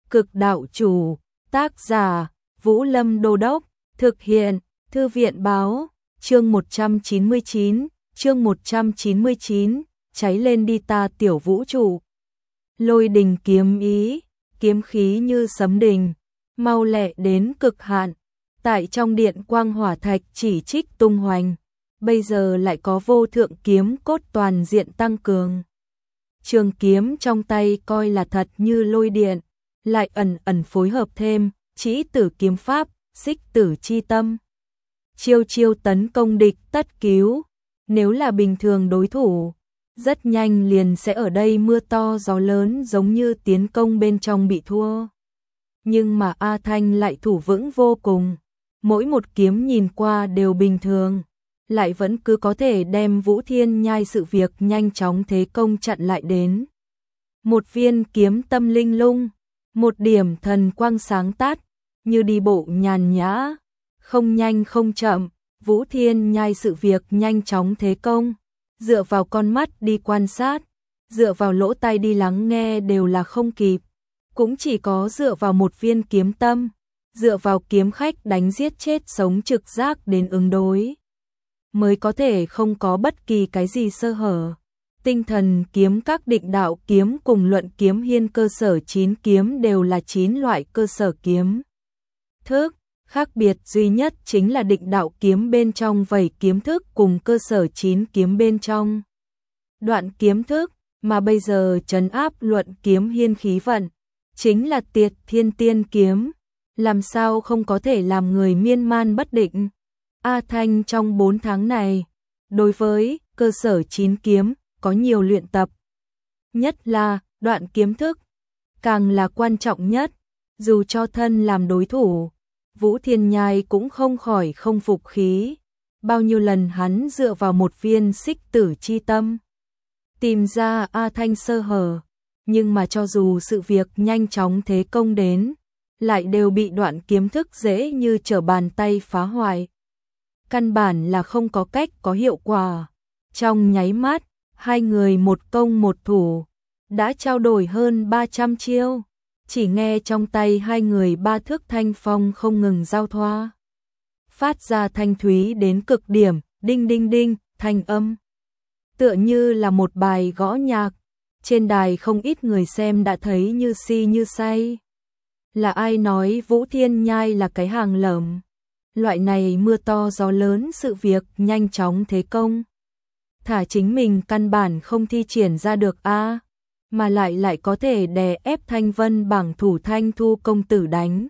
Cực đạo chủ, tác giả, Vũ Lâm Đô Đốc, thực hiện, Thư viện báo, chương 199, cháy lên đi ta tiểu vũ trụ. Lôi đình kiếm ý, kiếm khí như sấm đình, mau lẹ đến cực hạn, tại trong điện quang hỏa thạch chỉ trích tung hoành, bây giờ lại có vô thượng kiếm cốt toàn diện tăng cường. Trường kiếm trong tay coi là thật như lôi điện, lại ẩn ẩn phối hợp thêm chỉ tử kiếm pháp, xích tử chi tâm. Chiêu chiêu tấn công địch tất cứu, nếu là bình thường đối thủ, rất nhanh liền sẽ ở đây mưa to gió lớn giống như tiến công bên trong bị thua. Nhưng mà A Thanh lại thủ vững vô cùng, mỗi một kiếm nhìn qua đều bình thường, lại vẫn cứ có thể đem Vũ Thiên Nhai sự việc nhanh chóng thế công chặn lại đến. Một viên kiếm tâm linh lung, một điểm thần quang sáng tát, như đi bộ nhàn nhã, không nhanh không chậm, Vũ Thiên Nhai sự việc nhanh chóng thế công, dựa vào con mắt đi quan sát, dựa vào lỗ tai đi lắng nghe đều là không kịp, cũng chỉ có dựa vào một viên kiếm tâm, dựa vào kiếm khách đánh giết chết sống trực giác đến ứng đối, mới có thể không có bất kỳ cái gì sơ hở. Tinh thần kiếm các định đạo kiếm cùng luận kiếm hiên cơ sở 9 kiếm đều là 9 loại cơ sở kiếm thức, khác biệt duy nhất chính là định đạo kiếm bên trong vảy kiếm thức cùng cơ sở 9 kiếm bên trong đoạn kiếm thức, mà bây giờ trấn áp luận kiếm hiên khí vận, chính là Tiệt Thiên Tiên kiếm, làm sao không có thể làm người miên man bất định. A Thanh trong 4 tháng này, đối với cơ sở 9 kiếm, có nhiều luyện tập. Nhất là đoạn kiếm thức, càng là quan trọng nhất, dù cho thân làm đối thủ, Vũ Thiên Nhai cũng không khỏi không phục khí. Bao nhiêu lần hắn dựa vào một viên xích tử chi tâm, tìm ra A Thanh sơ hở, nhưng mà cho dù sự việc nhanh chóng thế công đến, lại đều bị đoạn kiếm thức dễ như trở bàn tay phá hoại. Căn bản là không có cách có hiệu quả. Trong nháy mắt, hai người một công một thủ, đã trao đổi hơn 300 chiêu, chỉ nghe trong tay hai người ba thước thanh phong không ngừng giao thoa. Phát ra thanh thúy đến cực điểm, đinh đinh đinh, thanh âm. Tựa như là một bài gõ nhạc, trên đài không ít người xem đã thấy như si như say. Là ai nói Vũ Thiên Nhai là cái hàng lởm? Loại này mưa to gió lớn sự việc nhanh chóng thế công. Thả chính mình căn bản không thi triển ra được a, mà lại có thể đè ép Thanh Vân bảng thủ Thanh Thu công tử đánh,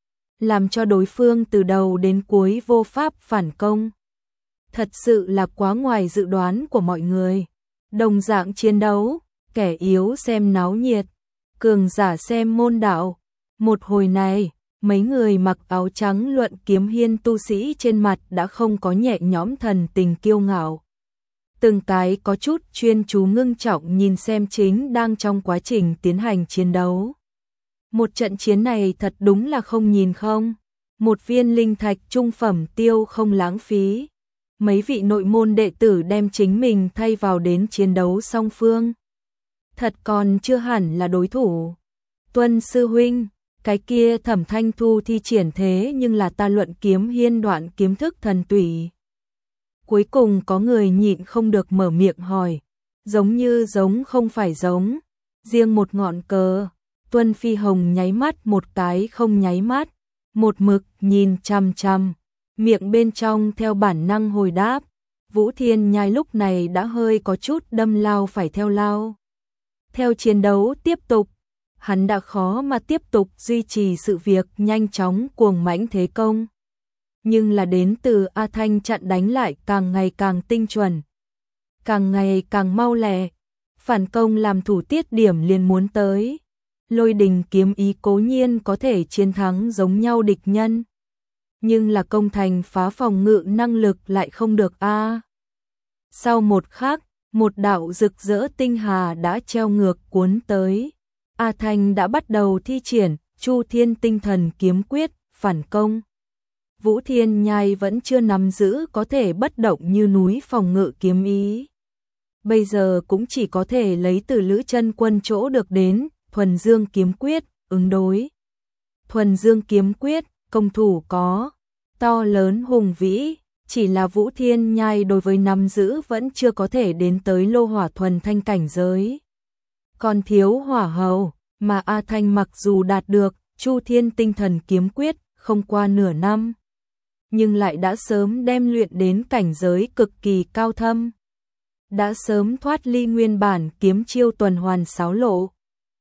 làm cho đối phương từ đầu đến cuối vô pháp phản công. Thật sự là quá ngoài dự đoán của mọi người. Đồng dạng chiến đấu, kẻ yếu xem náo nhiệt, cường giả xem môn đạo. Một hồi này, mấy người mặc áo trắng luận kiếm hiên tu sĩ trên mặt đã không có nhẹ nhõm thần tình kiêu ngạo. Từng cái có chút chuyên chú ngưng trọng nhìn xem chính đang trong quá trình tiến hành chiến đấu. Một trận chiến này thật đúng là không nhìn không. Một viên linh thạch trung phẩm tiêu không lãng phí. Mấy vị nội môn đệ tử đem chính mình thay vào đến chiến đấu song phương. Thật còn chưa hẳn là đối thủ. Tuân sư huynh, cái kia Thẩm Thanh Thu thi triển thế nhưng là ta luận kiếm hiên đoạn kiếm thức thần tùy. Cuối cùng có người nhịn không được mở miệng hỏi, giống như giống không phải giống, riêng một ngọn cờ. Tuân Phi Hồng nháy mắt một cái không nháy mắt, một mực nhìn chằm chằm, miệng bên trong theo bản năng hồi đáp. Vũ Thiên Nhai lúc này đã hơi có chút đâm lao phải theo lao. Theo chiến đấu tiếp tục, hắn đã khó mà tiếp tục duy trì sự việc nhanh chóng cuồng mãnh thế công. Nhưng là đến từ A Thanh chặn đánh lại càng ngày càng tinh chuẩn, càng ngày càng mau lẹ, phản công làm thủ tiết điểm liền muốn tới. Lôi đình kiếm ý cố nhiên có thể chiến thắng giống nhau địch nhân, nhưng là công thành phá phòng ngự năng lực lại không được a. Sau một khắc, một đạo rực rỡ tinh hà đã treo ngược cuốn tới. A Thanh đã bắt đầu thi triển Chu Thiên Tinh Thần kiếm quyết phản công. Vũ Thiên Nhai vẫn chưa nắm giữ có thể bất động như núi phòng ngự kiếm ý. Bây giờ cũng chỉ có thể lấy từ Lữ Chân Quân chỗ được đến thuần dương kiếm quyết ứng đối. Thuần Dương kiếm quyết, công thủ có to lớn hùng vĩ, chỉ là Vũ Thiên Nhai đối với nắm giữ vẫn chưa có thể đến tới lô hỏa thuần thanh cảnh giới. Còn thiếu hỏa hầu, mà A Thanh mặc dù đạt được Chu Thiên tinh thần kiếm quyết không qua nửa năm, nhưng lại đã sớm đem luyện đến cảnh giới cực kỳ cao thâm. Đã sớm thoát ly nguyên bản kiếm chiêu tuần hoàn sáu lộ.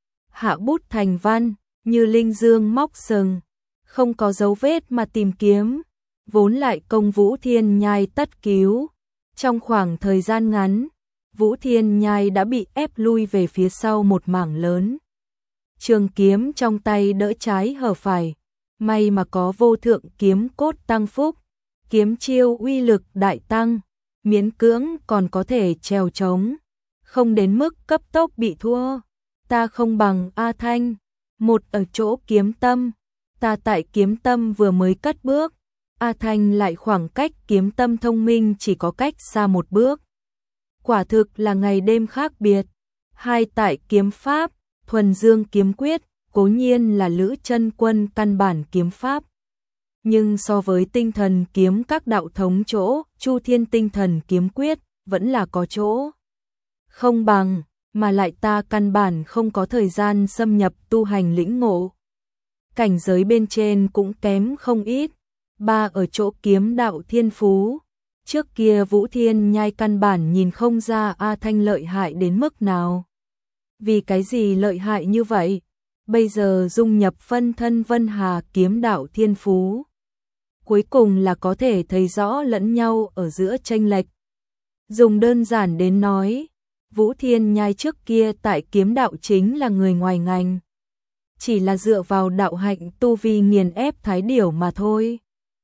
Hạ bút thành văn, như linh dương móc sừng, không có dấu vết mà tìm kiếm, vốn lại công Vũ Thiên Nhai tất cứu. Trong khoảng thời gian ngắn, Vũ Thiên Nhai đã bị ép lui về phía sau một mảng lớn. Trường kiếm trong tay đỡ trái hở phải, may mà có vô thượng kiếm cốt tăng phúc, kiếm chiêu uy lực đại tăng, miễn cưỡng còn có thể trèo trống, không đến mức cấp tốc bị thua. Ta không bằng A Thanh, một ở chỗ kiếm tâm, ta tại kiếm tâm vừa mới cất bước, A Thanh lại khoảng cách kiếm tâm thông minh chỉ có cách xa một bước. Quả thực là ngày đêm khác biệt. Hai tại kiếm pháp, Thuần Dương kiếm quyết, cố nhiên là Lữ Chân Quân căn bản kiếm pháp. Nhưng so với tinh thần kiếm các đạo thống chỗ, Chu Thiên tinh thần kiếm quyết, vẫn là có chỗ không bằng, mà lại ta căn bản không có thời gian xâm nhập tu hành lĩnh ngộ. Cảnh giới bên trên cũng kém không ít, ba ở chỗ kiếm đạo thiên phú. Trước kia Vũ Thiên Nhai căn bản nhìn không ra A Thanh lợi hại đến mức nào. Vì cái gì lợi hại như vậy? Bây giờ dung nhập phân thân Vân Hà kiếm đạo thiên phú, cuối cùng là có thể thấy rõ lẫn nhau ở giữa chênh lệch. Dùng đơn giản đến nói, Vũ Thiên Nhai trước kia tại kiếm đạo chính là người ngoài ngành, chỉ là dựa vào đạo hạnh tu vi nghiền ép Thái Điểu mà thôi.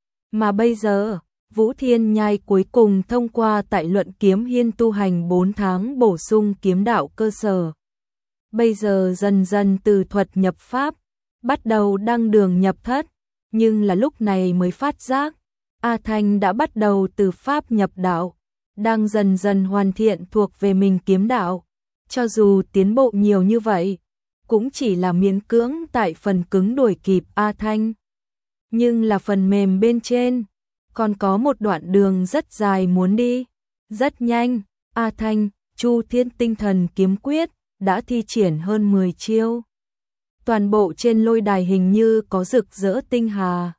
Mà bây giờ, Vũ Thiên Nhai cuối cùng thông qua tại luận kiếm hiên tu hành 4 tháng bổ sung kiếm đạo cơ sở. Bây giờ dần dần từ thuật nhập pháp, bắt đầu đăng đường nhập thất, nhưng là lúc này mới phát giác, A Thanh đã bắt đầu từ pháp nhập đạo, đang dần dần hoàn thiện thuộc về mình kiếm đạo. Cho dù tiến bộ nhiều như vậy, cũng chỉ là miễn cưỡng tại phần cứng đuổi kịp A Thanh. Nhưng là phần mềm bên trên, còn có một đoạn đường rất dài muốn đi. Rất nhanh, A Thanh, Chu Thiên tinh thần kiếm quyết, đã thi triển hơn 10 chiêu. Toàn bộ trên lôi đài hình như có rực rỡ tinh hà.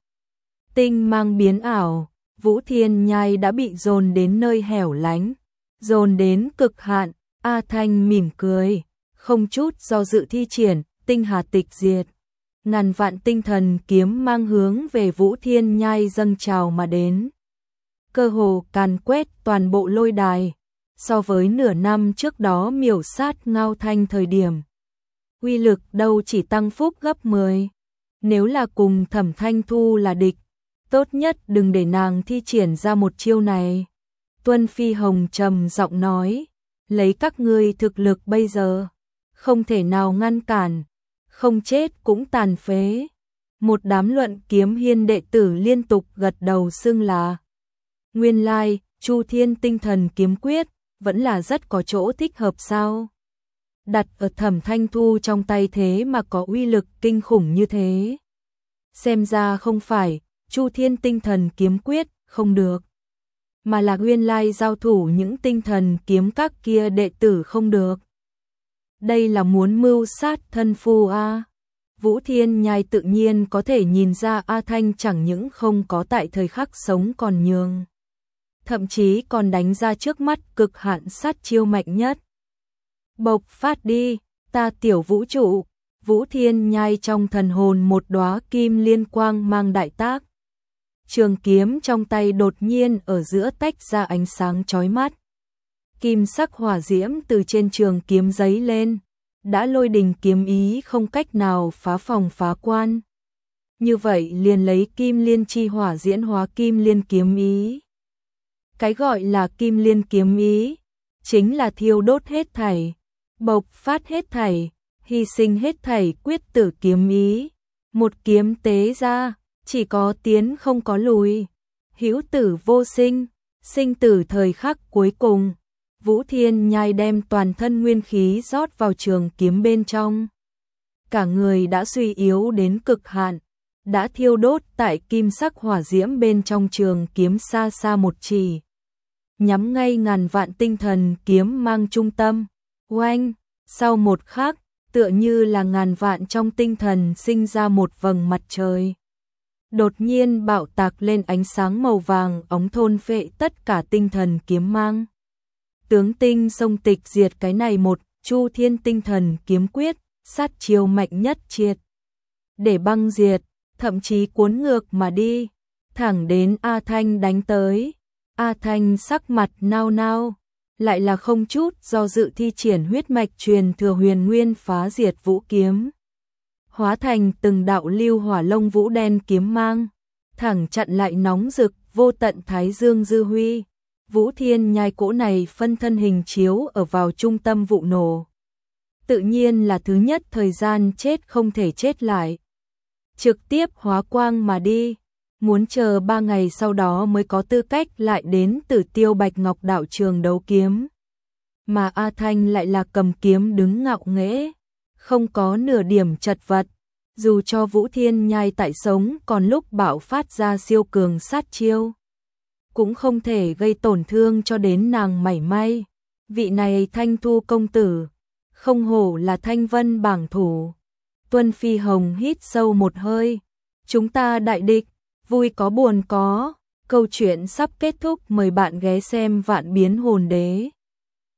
Tinh mang biến ảo, Vũ Thiên Nhai đã bị dồn đến nơi hẻo lánh, dồn đến cực hạn. A Thanh mỉm cười, không chút do dự thi triển, tinh hà tịch diệt. Ngàn vạn tinh thần kiếm mang hướng về Vũ Thiên Nhai dâng trào mà đến. Cơ hồ càn quét toàn bộ lôi đài, so với nửa năm trước đó miểu sát Ngao Thanh thời điểm. Uy lực đâu chỉ tăng phúc gấp 10. Nếu là cùng Thẩm Thanh Thu là địch, tốt nhất đừng để nàng thi triển ra một chiêu này. Tuân Phi Hồng trầm giọng nói, lấy các ngươi thực lực bây giờ, không thể nào ngăn cản, không chết cũng tàn phế. Một đám luận kiếm hiên đệ tử liên tục gật đầu xưng là. Nguyên lai, Chu Thiên tinh thần kiếm quyết, vẫn là rất có chỗ thích hợp sao. Đặt ở Thẩm Thanh Thu trong tay thế mà có uy lực kinh khủng như thế. Xem ra không phải, Chu Thiên tinh thần kiếm quyết, không được. Mà là nguyên lai giao thủ những tinh thần kiếm các kia đệ tử không được. Đây là muốn mưu sát thân phu a. Vũ Thiên Nhai tự nhiên có thể nhìn ra A Thanh chẳng những không có tại thời khắc sống còn nhường, thậm chí còn đánh ra trước mắt cực hạn sát chiêu mạnh nhất. Bộc phát đi, ta tiểu vũ trụ. Vũ Thiên Nhai trong thần hồn một đóa kim liên quang mang đại tác. Trường kiếm trong tay đột nhiên ở giữa tách ra ánh sáng chói mắt. Kim sắc hỏa diễm từ trên trường kiếm giấy lên, đã lôi đình kiếm ý không cách nào phá phòng phá quan. Như vậy liền lấy kim liên chi hỏa diễn hóa kim liên kiếm ý. Cái gọi là kim liên kiếm ý, chính là thiêu đốt hết thảy, bộc phát hết thảy, hy sinh hết thảy quyết tử kiếm ý. Một kiếm tế ra, chỉ có tiến không có lùi, hữu tử vô sinh, sinh tử thời khắc cuối cùng. Vũ Thiên Nhai đem toàn thân nguyên khí rót vào trường kiếm bên trong. cả người đã suy yếu đến cực hạn, đã thiêu đốt tại kim sắc hỏa diễm bên trong trường kiếm xa xa một chỉ. Nhắm ngay ngàn vạn tinh thần kiếm mang trung tâm, oanh, sau một khắc, tựa như là ngàn vạn trong tinh thần sinh ra một vầng mặt trời. Đột nhiên bạo tạc lên ánh sáng màu vàng óng thôn phệ tất cả tinh thần kiếm mang. Tướng tinh sông tịch diệt cái này một Chu Thiên tinh thần kiếm quyết, sát chiêu mạnh nhất triệt để băng diệt, thậm chí cuốn ngược mà đi, thẳng đến A Thanh đánh tới. A Thanh sắc mặt nao nao, lại là không chút do dự thi triển huyết mạch truyền thừa Huyền Nguyên phá diệt vũ kiếm, hóa thành từng đạo lưu hỏa lông vũ đen kiếm mang, thẳng chặn lại nóng rực vô tận thái dương dư huy. Vũ Thiên Nhai cỗ này phân thân hình chiếu ở vào trung tâm vụ nổ, tự nhiên là thứ nhất thời gian chết không thể chết lại, trực tiếp hóa quang mà đi, muốn chờ 3 ngày sau đó mới có tư cách lại đến Tử Tiêu Bạch Ngọc đạo trường đấu kiếm. Mà A Thanh lại là cầm kiếm đứng ngạo nghễ, không có nửa điểm chật vật, dù cho Vũ Thiên Nhai tại sống còn lúc bạo phát ra siêu cường sát chiêu, cũng không thể gây tổn thương cho đến nàng mảy may. Vị này Thanh Thu công tử, không hổ là Thanh Vân bảng thủ. Tuân Phi Hồng hít sâu một hơi, chúng ta đại địch, vui có buồn có, câu chuyện sắp kết thúc, mời bạn ghé xem Vạn Biến Hồn Đế.